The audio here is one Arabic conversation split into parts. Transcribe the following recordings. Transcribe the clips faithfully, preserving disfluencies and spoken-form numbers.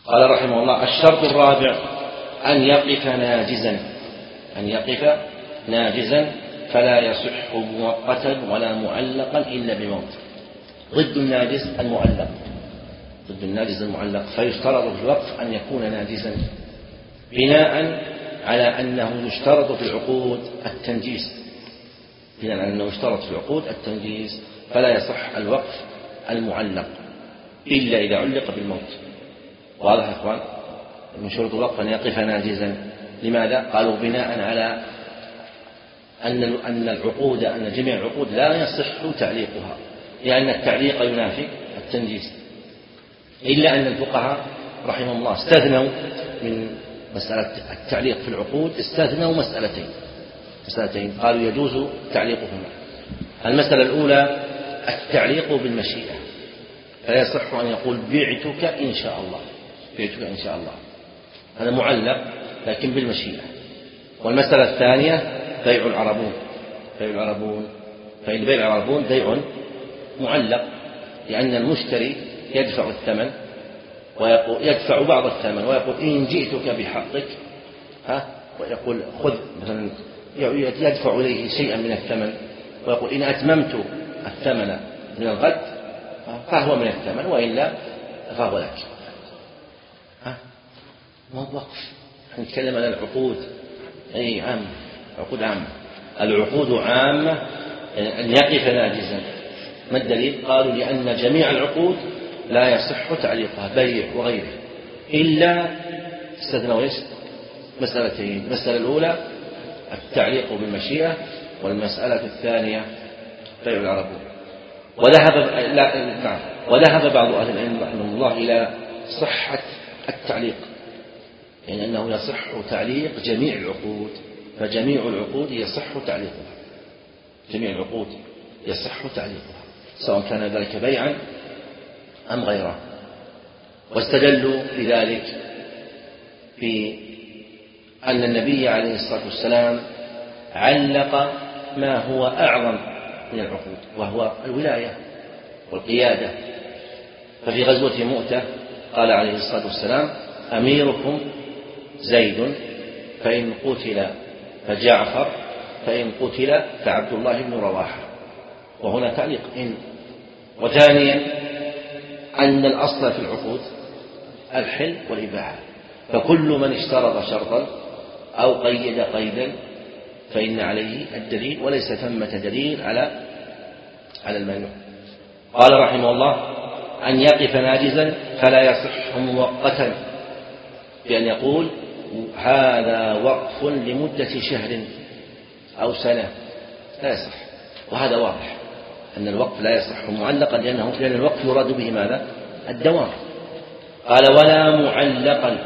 قال رحمه الله: الشرط الرابع أن يقف ناجزا أن يقف ناجزا فلا يصح مؤقتا ولا معلقا إلا بموت. ضد الناجز المعلق ضد الناجز المعلق فيشترط في الوقف أن يكون ناجزا بناء على أنه يشترط في العقود التنجيز بناء على أنه يشترط في العقود التنجيز فلا يصح الوقف المعلق إلا إذا علق بالموت. واضح يا إخوان؟ من شروط الوقف أن يقف ناجزا. لماذا؟ قالوا بناء على أن أن العقود أن جميع العقود لا يصح تعليقها، لأن التعليق ينافي التنجيز، إلا أن الفقهاء رحمهم الله استثنوا من مسألة التعليق في العقود استثنوا مسألتين مسألتين قالوا يجوز تعليقهما. المسألة الأولى التعليق بالمشيئة، فلا يصح أن يقول بعتك إن شاء الله بعتك إن شاء الله، هذا معلق لكن بالمشيئة. والمسألة الثانية بيع العربون بيع العربون فإن بيع العربون بيع معلق، لأن المشتري يدفع الثمن ويقول يدفع بعض الثمن ويقول إن جئتك بحقك ها ويقول خذ مثلا يدفع إليه شيئا من الثمن ويقول إن أتممت الثمن من الغد فهو من الثمن وإلا فهو لك. ها ما هو وقف، نتكلم عن العقود أي عامة، عقود عامة. العقود عامة أن يقف ناجزا. ما الدليل؟ قالوا لأن جميع العقود لا يصح تعليقها بيع وغيره إلا استثنوا ايش؟ مسألتين: المسألة الأولى التعليق بالمشيئة، والمسألة الثانية بيع العربون. وذهب لا نعم وذهب بعض أهل العلم رحمه الله إلى صحة التعليق، يعني أنه يصح تعليق جميع العقود، فجميع العقود يصح تعليقها جميع العقود يصح تعليقها سواء كان ذلك بيعا أم غيره. واستدلوا لذلك في أن النبي عليه الصلاة والسلام علق ما هو أعظم من العقود وهو الولاية والقيادة. ففي غزوة مؤتة قال عليه الصلاة والسلام: أميركم زيد فإن قتل فجعفر فإن قتل فعبد الله بن رواحة، وهنا تعليق إن. وثانيا أن الأصل في العقود الحل والإباحة، فكل من اشترط شرطا أو قيد قيدا فإن عليه الدليل وليس ثمة دليل على على الممنوع. قال رحمه الله: أن يقف ناجزا فلا يصح مؤقتا، بأن يقول هذا وقف لمدة شهر أو سنة، لا يصح. وهذا واضح أن الوقف لا يصح معلقا، لأنه لأن الوقف يراد به ماذا؟ الدوام. قال: ولا معلقا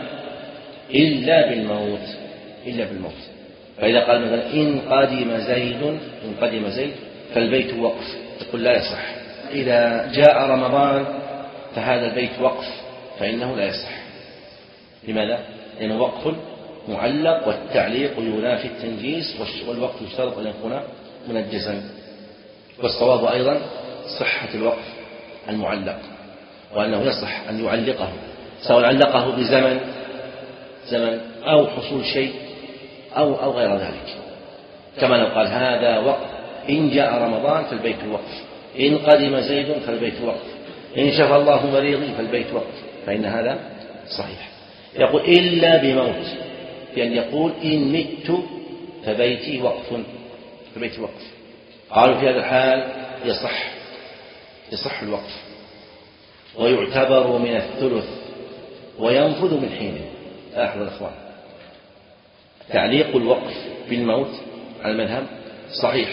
إلا بالموت إلا بالموت. فإذا قال مثلا إن قدم زيد إن قدم زيد فالبيت وقف، تقول لا يصح. إذا جاء رمضان فهذا البيت وقف، فإنه لا يصح. لماذا؟ لأنه وقف معلق، والتعليق ينافي التنجيز، والوقف يشترط أن يكون منجزا. والصواب أيضا صحة الوقف المعلق، وأنه يصح أن يعلقه سواء علقه بزمن زمن أو حصول شيء أو أو غير ذلك، كما لو قال هذا وقف إن جاء رمضان فالبيت وقف، إن قدم زيد فالبيت وقف، إن شفى الله مريضي فالبيت وقف، فإن هذا صحيح. يقول إلا بموت، بأن يقول إن مت فبيتي وقف فبيتي وقف. قالوا في هذا الحال يصح يصح الوقف ويعتبر من الثلث وينفذ من حينه. لاحظوا الأخوان، تعليق الوقف بالموت على المذهب صحيح،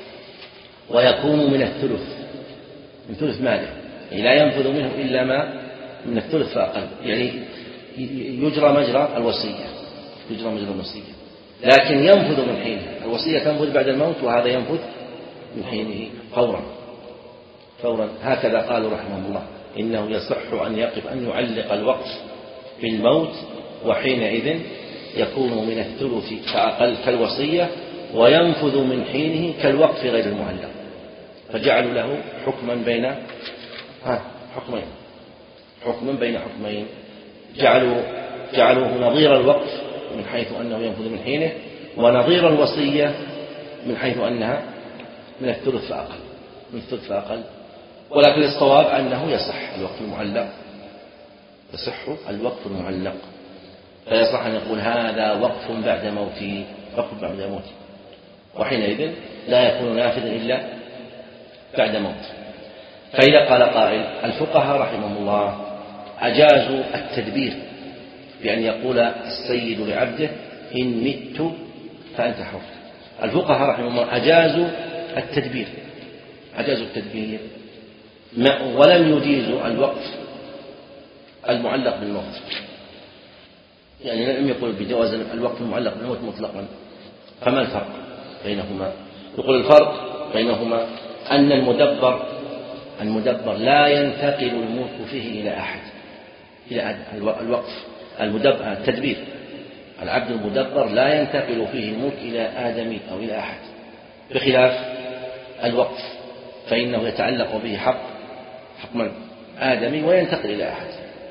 ويكون من الثلث من ثلث ماله، يعني لا ينفذ منه إلا ما من الثلث فأقل، يعني يجرى مجرى الوصية يجرى مجرى الوصية لكن ينفذ من حينه. الوصية تنفذ بعد الموت، وهذا ينفذ من حينه فورا فورا هكذا قالوا رحمه الله: إنه يصح أن يقف أن يعلق الوقف بالموت، وحينئذ يكون من الثلث فأقل كالوصية، وينفذ من حينه كالوقف غير المعلق. فجعلوا له حكما بين ها حكمين حكما بين حكمين جعلوا جعلوه نظير الوقف من حيث أنه ينفذ من حينه، ونظير الوصية من حيث أنها من الثلث فأقل من الثلث فأقل ولكن الصواب أنه يصح الوقف المعلق، يصح الوقف المعلق، فيصح أن يقول هذا وقف بعد موتي، وقف بعد موتي، وحينئذ لا يكون نافذا إلا بعد موت. فإذا قال قائل الفقهاء رحمهم الله أجازوا التدبير بأن يقول السيد لعبده إن مت فأنت حر. الفقهاء رحمهم الله أجازوا التدبير أجازوا التدبير ولم يجيزوا الوقف المعلق بالموت، يعني لم يقل بجواز الوقف المعلق بالموت مطلقا. فما الفرق بينهما؟ يقول الفرق بينهما أن المدبر المدبر لا ينتقل الملك فيه إلى أحد، إلى الوقف المدبر التدبير العبد المدبر لا ينتقل فيه الملك إلى آدمي أو إلى أحد، بخلاف الوقف فإنه يتعلق به حق حق من آدمي وينتقل إلى أحد.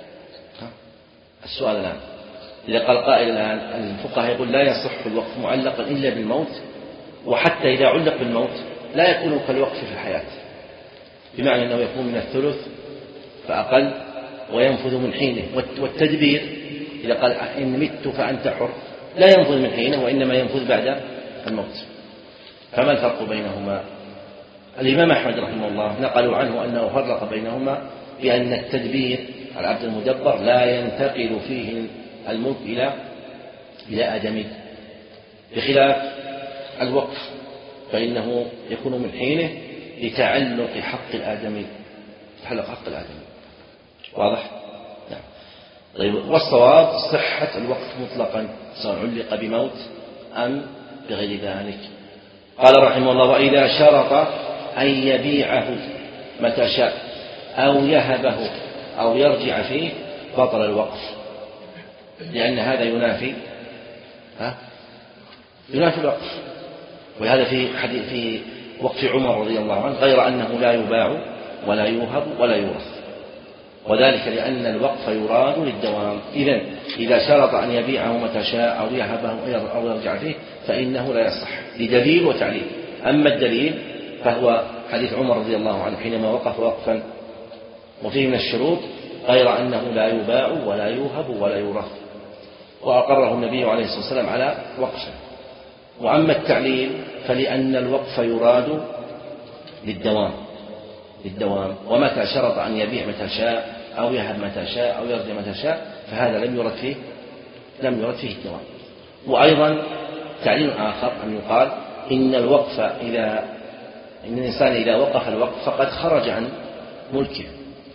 السؤال الآن إذا قال قائل الآن الفقهاء يقول لا يصح الوقف معلقا إلا بالموت، وحتى إذا علق بالموت لا يكون كالوقف في الحياة، بمعنى أنه يكون من الثلث فأقل وينفذ من حينه، والتدبير إذا قال إن مت فأنت حر لا ينفذ من حينه وإنما ينفذ بعد الموت. فما الفرق بينهما؟ الإمام أحمد رحمه الله نقلوا عنه أنه فرق بينهما بأن التدبير العبد المدبر لا ينتقل فيه الملك إلى إلى آدمي، بخلاف الوقف فإنه يكون من حينه لتعلق حق الآدمي، تعلق حق الآدمي. واضح؟ نعم. طيب، والصواب صحة الوقف مطلقا سواء علق بموت أم بغير ذلك. قال رحمه الله وإذا شرط أن يبيعه متى شاء أو يهبه أو يرجع فيه بطل الوقف، لأن هذا ينافي ها ينافي الوقف. ولهذا في حديث في وقف عمر رضي الله عنه غير أنه لا يباع ولا يوهب ولا يورث، وذلك لأن الوقف يراد للدوام. إذن إذا شرط أن يبيعه متى شاء أو يهبه أو يرجع فيه فإنه لا يصح لدليل وتعليل. أما الدليل فهو حديث عمر رضي الله عنه حينما وقف وقفا وفيه من الشروط غير أنه لا يباع ولا يوهب ولا يورث، وأقره النبي عليه الصلاة والسلام على وقفه. وأما التعليل فلأن الوقف يراد للدوام للدوام ومتى شرط أن يبيع متى شاء أو يهب متى شاء أو يرجع متى شاء فهذا لم يرد فيه لم يرد فيه الدوام. وأيضا تعليل آخر أن يقال إن الوقف إذا إن الإنسان إذا وقف الوقف فقد خرج عن ملكه،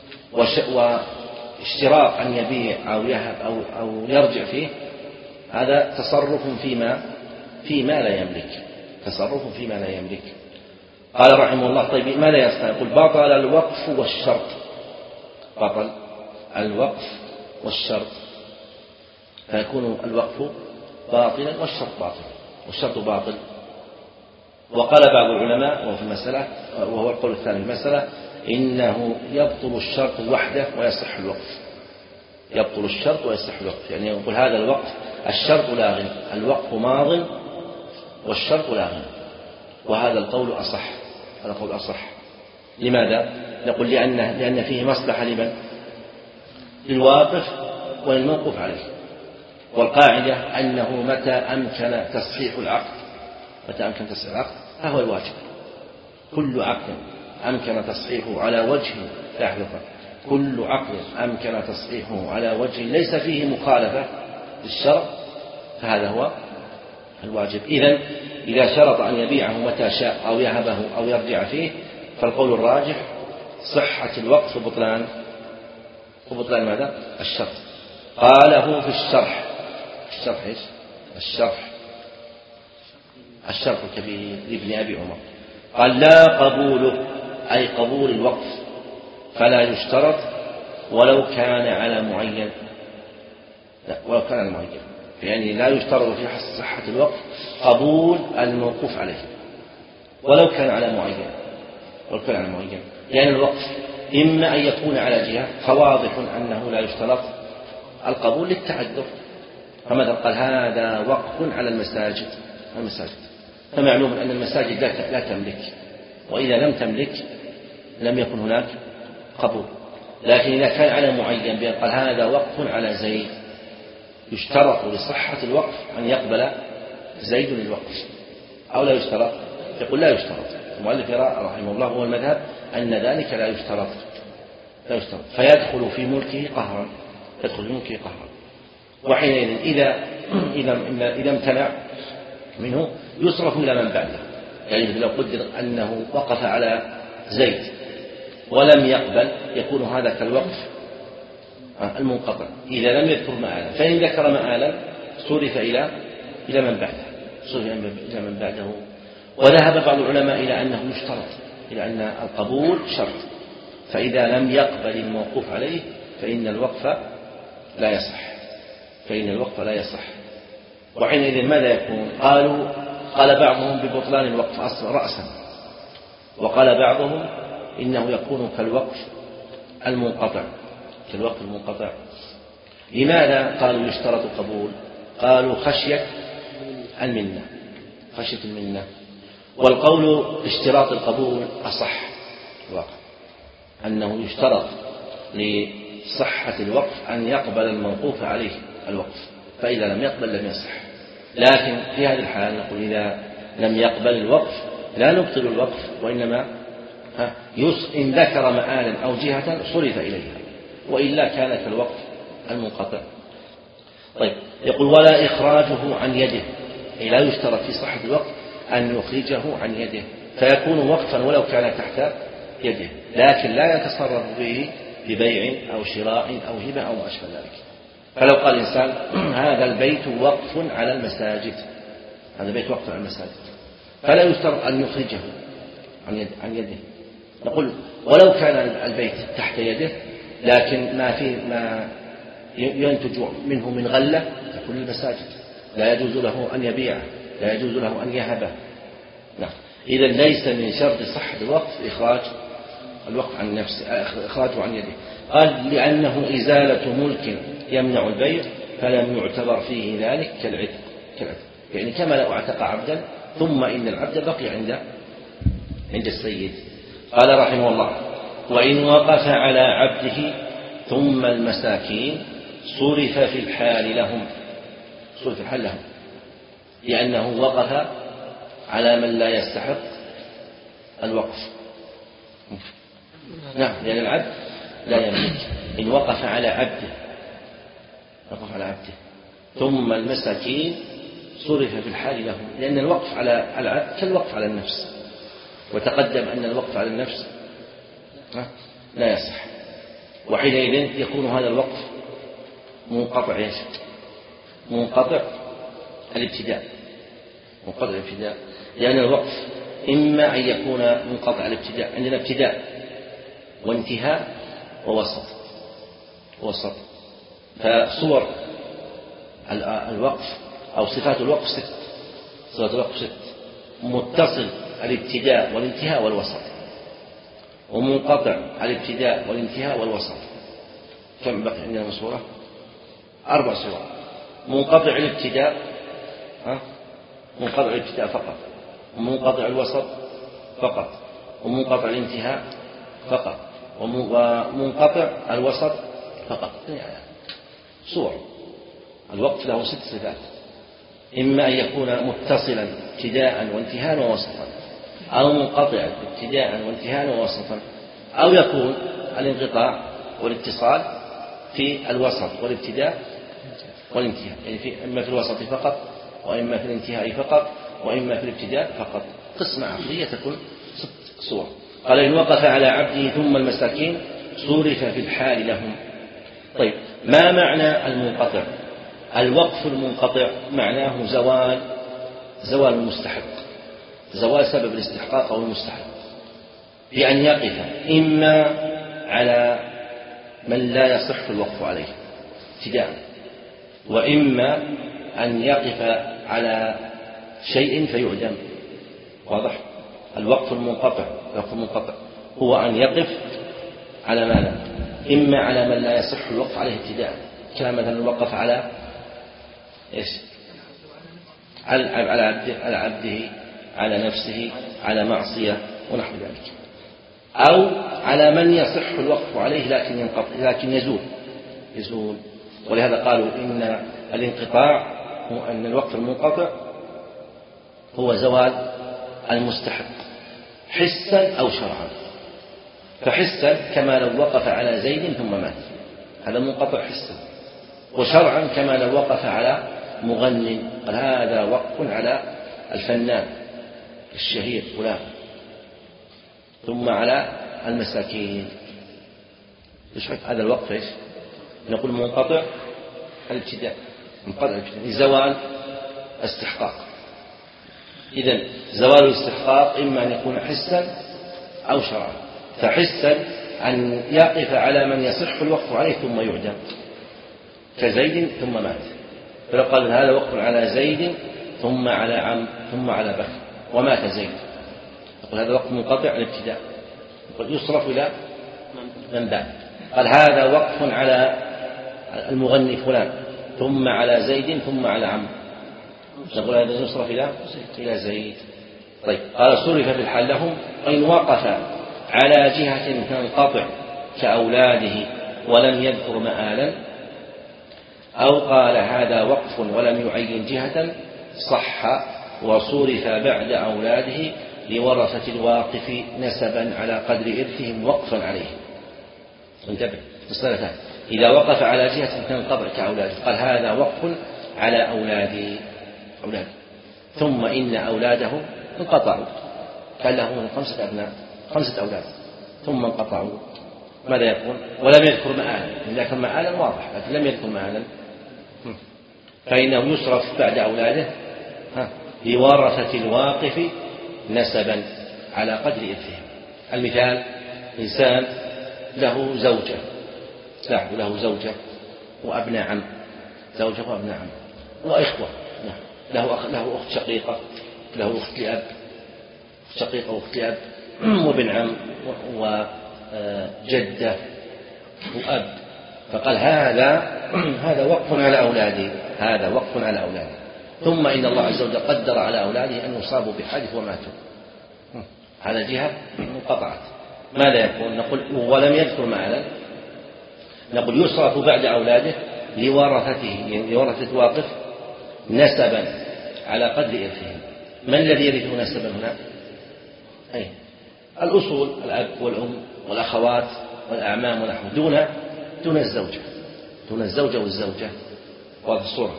واشتراط أن يبيع أو يهب أو أو يرجع فيه هذا تصرف فيما فيما لا يملك تصرف فيما لا يملك. قال رحمه الله طيب ماذا يصنع؟ يقول بطل الوقف والشرط بطل الوقف والشرط فيكون الوقف باطلا والشرط باطل والشرط باطل. وقال بعض العلماء وهو في المسألة وهو القول الثاني في المسألة إنه يبطل الشرط وحده ويصح الوقف، يبطل الشرط ويصح الوقف، يعني يقول هذا الوقف الشرط لاغ الوقف ماض والشرط لاغ، وهذا القول أصح هذا القول أصح. لماذا؟ نقول لأن لأن فيه مصلحة لمن؟ للواقف وللموقوف عليه، والقاعدة أنه متى أمكن تصحيح العقد متى أمكن تصحيح العقد فهو الواجب. كل عقد أمكن تصحيحه على وجه لاحظة كل عقد أمكن تصحيحه على وجه ليس فيه مخالفة للشرع فهذا هو الواجب. إذن إذا شرط أن يبيعه متى شاء أو يهبه أو يرجع فيه فالقول الراجح صحة الوقف وبطلان وبطلان ماذا؟ الشرط. قاله في الشرح الشرح إيش؟ الشرح الشرح الكبير لابن أبي عمر قال لا قبوله أي قبول الوقف فلا يشترط ولو كان على معين لا ولو كان على معين يعني لا يشترط في صحة الوقف قبول الموقوف عليه ولو كان على معين ولو كان على معين لأن الوقف إما أن يكون على جهة فواضح أنه لا يشترط القبول للتعذر. فمثلا قال هذا وقف على المساجد المساجد فمعلوم أن المساجد لا تملك، وإذا لم تملك لم يكن هناك قبول. لكن إذا كان على معين بأن قال هذا وقف على زيد، يشترط لصحة الوقف أن يقبل زيد الوقف أو لا يشترط؟ يقول لا يشترط. المؤلف يرى رحمه الله هو المذهب أن ذلك لا يشترط لا يشترط فيدخل في ملكه قهرا يدخل في ملكه قهرا. وحينئذ إذا إذا إذا امتنع منه يصرف إلى من بعده. يعني لو قدر أنه وقف على زيد ولم يقبل يكون هذا كالوقف المنقطع إذا لم يذكر مآلا. فإن ذكر مآلا صرف إلى إلى من بعده صرف إلى من بعده. وذهب بعض العلماء إلى أنه يشترط، إلى أن القبول شرط، فإذا لم يقبل الموقوف عليه فإن الوقف لا يصح فإن الوقف لا يصح. وحينئذ ماذا يكون؟ قالوا قال بعضهم ببطلان الوقف أصلا رأسا، وقال بعضهم إنه يكون كالوقف المنقطع كالوقف المنقطع. لماذا قالوا يشترط القبول؟ قالوا خشية المنة خشية المنة والقول اشتراط القبول أصح الواقع، أنه يشترط لصحة الوقف أن يقبل الموقوف عليه الوقف، فإذا لم يقبل لم يصح. لكن في هذه الحال نقول إذا لم يقبل الوقف لا نبطل الوقف، وإنما إن ذكر مآلا أو جهة صرف إليها، وإلا كان كالوقف المنقطع. طيب يقول ولا إخراجه عن يده، أي لا يشترط في صحة الوقف أن يخرجه عن يده، فيكون وقفا ولو كان تحت يده، لكن لا يتصرف به ببيع أو شراء أو هبة أو ما أشبه ذلك. فلو قال الإنسان هذا البيت وقف على المساجد هذا البيت وقف على المساجد فلا يشترط أن يخرجه عن, يد عن يده. نقول ولو كان البيت تحت يده لكن ما فيه ما ينتج منه من غلة تكون المساجد، لا يجوز له أن يبيعه، لا يجوز له أن يهبه. نعم. إذا ليس من شرط صحة الوقف إخراج الوقف عن نفسه إخراجه عن يده. قال لأنه إزالة ملك يمنع البيع فلم يعتبر فيه ذلك كالعتق كالعتق يعني كما لو اعتق عبدا ثم إن العبد بقي عند عند السيد. قال رحمه الله وإن وقف على عبده ثم المساكين صرف في الحال لهم صرف في الحال لهم لأنه وقف على من لا يستحق الوقف. نعم لأن العبد لا يملك. إن وقف على عبده وقف على عبده ثم المساكين صرف في الحال لهم، لأن الوقف على العبد كالوقف على النفس، وتقدم أن الوقف على النفس لا يصح. وحينئذ يكون هذا الوقف منقطع يا شيخ منقطع الابتداء منقطع الابتداء لأن الوقف إما أن يكون منقطع الابتداء، عندنا ابتداء وانتهاء ووسط وسط. فصور الوقف أو صفات الوقف ست صفات الوقف ست متصل الابتداء والانتهاء والوسط، ومنقطع الابتداء والانتهاء والوسط. كم بقي عندنا صورة؟ أربع صور. منقطع الابتداء ها؟ منقطع الابتداء فقط، ومنقطع الوسط فقط، ومنقطع الانتهاء فقط، ومنقطع الوسط فقط. يعني صور الوقف له ست صفات، إما أن يكون متصلا ابتداء وانتهاء ووسطا، أو منقطعا ابتداء وانتهاء ووسطا، أو يكون الانقطاع والاتصال في الوسط والابتداء والانتهاء، يعني في إما في الوسط فقط، وإما في الانتهاء فقط، وإما في الابتداء فقط. قسمة عقلية تكون ست صور. قال إن وقف على عبده ثم المساكين صرف في الحال لهم. طيب ما معنى المنقطع؟ الوقف المنقطع معناه زوال زوال المستحق، زوال سبب الاستحقاق أو المستحق، بأن يقف إما على من لا يصح الوقف عليه ابتداء، وإما أن يقف على شيء فيعدم. واضح؟ الوقف المنقطع الوقف المنقطع هو أن يقف على ماذا؟ إما على من لا يصح الوقف عليه ابتداء كان مثلا وقف على إيش؟ على على عبده على عبده على نفسه على معصية ونحو ذلك، أو على من يصح الوقف عليه لكن ينقطع لكن يزول يزول ولهذا قالوا إن الانقطاع هو أن الوقف المنقطع هو زوال المستحق حسا أو شرعا. فحسا كما لو وقف على زيد ثم مات، هذا منقطع حسا، وشرعا كما لو وقف على مغنٍ، قال هذا وقف على الفنان الشهير فلان، ثم على المساكين. هذا الوقف ايش؟ نقول منقطع الابتداء، منقطع الابتداء لزوال استحقاق. إذن زوال الاستحقاق إما أن يكون حسا أو شرعا. فحسا أن يقف على من يصح الوقف عليه ثم يعدم كزيد ثم مات، فلو قال هذا وقف على زيد ثم على عم ثم على بكر ومات زيد، يقول هذا وقف منقطع الابتداء، يقول يصرف إلى من بعد. قال هذا وقف على المغني فلان ثم على زيد ثم على عم، نقول هذا يصرف إلى إلى زيد. طيب قال صرف في الحال لهم إن وقف على جهة تنقطع كأولاده ولم يذكر مآلا، أو قال هذا وقف ولم يعين جهة صح وصرف بعد أولاده لورثة الواقف نسبا على قدر إرثهم وقفا عليه. انتبه الصلاة، إذا وقف على جهة تنقطع كأولاده قال هذا وقف على أولادي أولاد، ذكر إن أولاده انقطعوا، كان له خمسة أبناء خمسة أولاد ثم انقطعوا، ماذا يكون؟ ولم يذكر مآلا، إن ذكر مآلا واضح لكن لم يذكر مآلا فإنه يصرف بعد أولاده لورثة الواقف نسبا على قدر إرثهم. المثال إنسان له زوجة له, له زوجة وأبناء عم، زوجة وأبناء عم وإخوة، له أخ له أخت شقيقة، له أخت لأب شقيقة وأخت لأب وابن عم وجدة وأب، فقال هذا هذا وقف على أولادي، هذا وقف على أولادي، ثم إن الله عز وجل قدر على أولاده أن يصابوا بحادث وماتوا، هذا جهة انقطعت، ماذا يكون؟ نقول ولم يذكر مآلا، نقول يصرف بعد أولاده لورثته لورثة واقف نسبا على قدر إرثهم. من الذي يرثه نسبا هنا؟ أي الأصول، الأب والأم والأخوات والأعمام ونحو، دون دون الزوجة دون الزوجة والزوجة، وهذه الصورة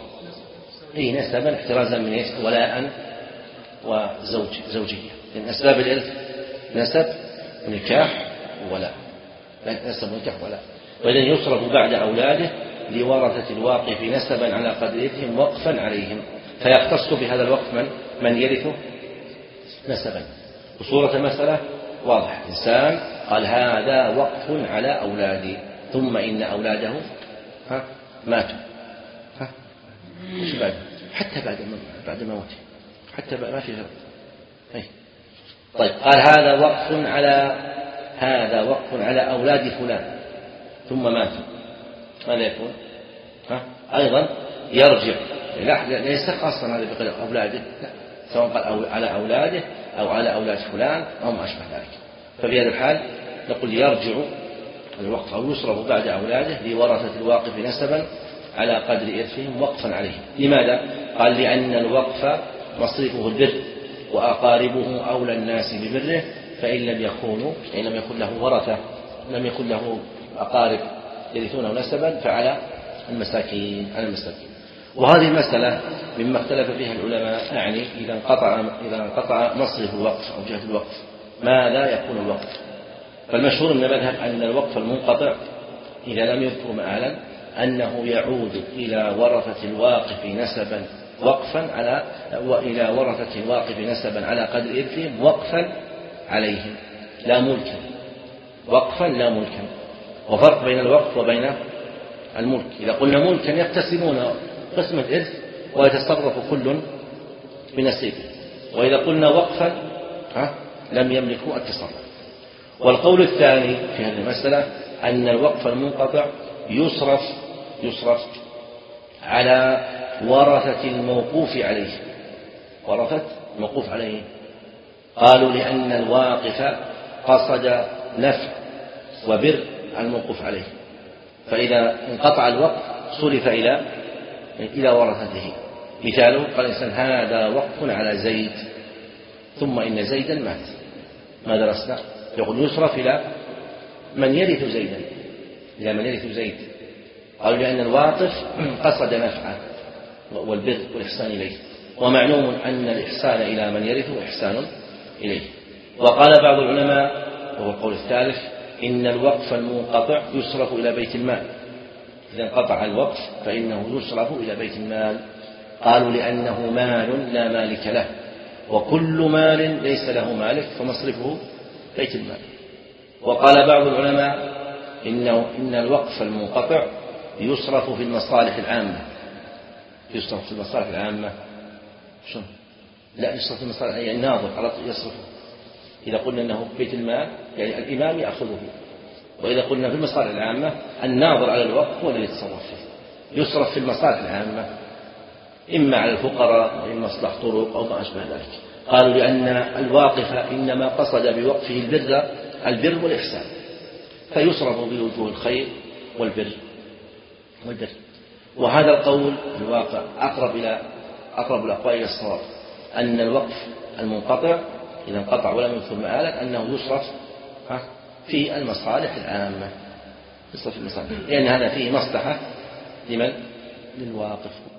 أي نسبا احترازا من إيش؟ ولاء وزوج زوجية، لأن أسباب الإرث نسب ونكاح وولاء، نسب ونكاح وولاء، وإذن يصرف بعد أولاده لورثة الواقف نسبا على قدر إرثهم وقفا عليهم، فيختص بهذا الوقف من من يرثه نسبا. وصورة المسألة واضح، إنسان قال هذا وقف على أولادي ثم إن أولاده ها ماتوا، ها بعد حتى بعد بعد موته، حتى ما في غير. طيب قال هذا وقف على هذا وقف على أولاد فلان ثم ماتوا، ماذا يكون؟ ها أيضا يرجع، لا ليس خاصا هذا بقدر أولاده، لا، سواء قال على أولاده أو على أولاد فلان أو ما أشبه ذلك، ففي هذا الحال نقول يرجع الوقف أو يصرف بعد أولاده لورثة الواقف نسبا على قدر إرثهم وقفا عليه. لماذا؟ قال لأن الوقف مصرفه البر وأقاربه أولى الناس ببره، فإن لم يكونوا إن لم يكن له ورثة لم يكن له أقارب يرثونه نسبا فعلى المساكين على المساكين. وهذه المسألة مما اختلف فيها العلماء، يعني إذا انقطع إذا انقطع مصرف الوقف أو جهة الوقف ماذا يكون الوقف؟ فالمشهور من المذهب أن الوقف المنقطع إذا لم يذكر مآلا أنه يعود إلى ورثة الواقف نسبا وقفا على وإلى ورثة الواقف نسبا على قدر إرثهم وقفا عليهم لا ملكا، وقفا لا ملكا. وفرق بين الوقف وبين الملك، إذا قلنا ملكا يقتسمون قسم الإرث ويتصرف كل بنصيبه، وإذا قلنا وقفا ها لم يملكوا التصرف. والقول الثاني في هذه المسألة أن الوقف المنقطع يصرف يصرف على ورثة الموقوف عليه. ورثة الموقوف عليه قالوا لأن الواقف قصد نفع وبر الموقوف عليه، فإذا انقطع الوقف صرف إلى إلى ورثته. مثاله قال الإنسان هذا وقف على زيد ثم إن زيدا مات، ما درسنا؟ يقول يصرف إلى من يرث زيدا، إلى من يرث زيد. قالوا لأن الواقف قصد نفعه والبر والإحسان إليه، ومعلوم أن الإحسان إلى من يرث إحسان إليه. وقال بعض العلماء وهو القول الثالث إن الوقف المنقطع يصرف إلى بيت المال، إذا انقطع الوقف فإنه يصرف إلى بيت المال. قالوا لأنه مال لا مالك له، وكل مال ليس له مالك فمصرفه بيت المال. وقال بعض العلماء إنه إن الوقف المنقطع يصرف في المصالح العامة. يصرف في المصالح العامة شو؟ لا يصرف في المصالح، يعني الناظر على يصرفه. إذا قلنا أنه بيت المال يعني الإمام يأخذه، وإذا قلنا في المصالح العامة الناظر على الوقف هو الذي يتصرف فيه. يصرف في المصالح العامة إما على الفقراء وإما مصلح طرق أو ما أشبه ذلك. قالوا لأن الواقف إنما قصد بوقفه البر البر والإحسان، فيصرف بوجوه الخير والبر والبر. وهذا القول الواقع أقرب إلى أقرب الأقوال إلى الصواب، أن الوقف المنقطع إذا انقطع ولم يدخل مآلا أنه يصرف في المصالح العامة، يصرف في المصالح، لأن هذا فيه مصلحة لمن؟ للواقف.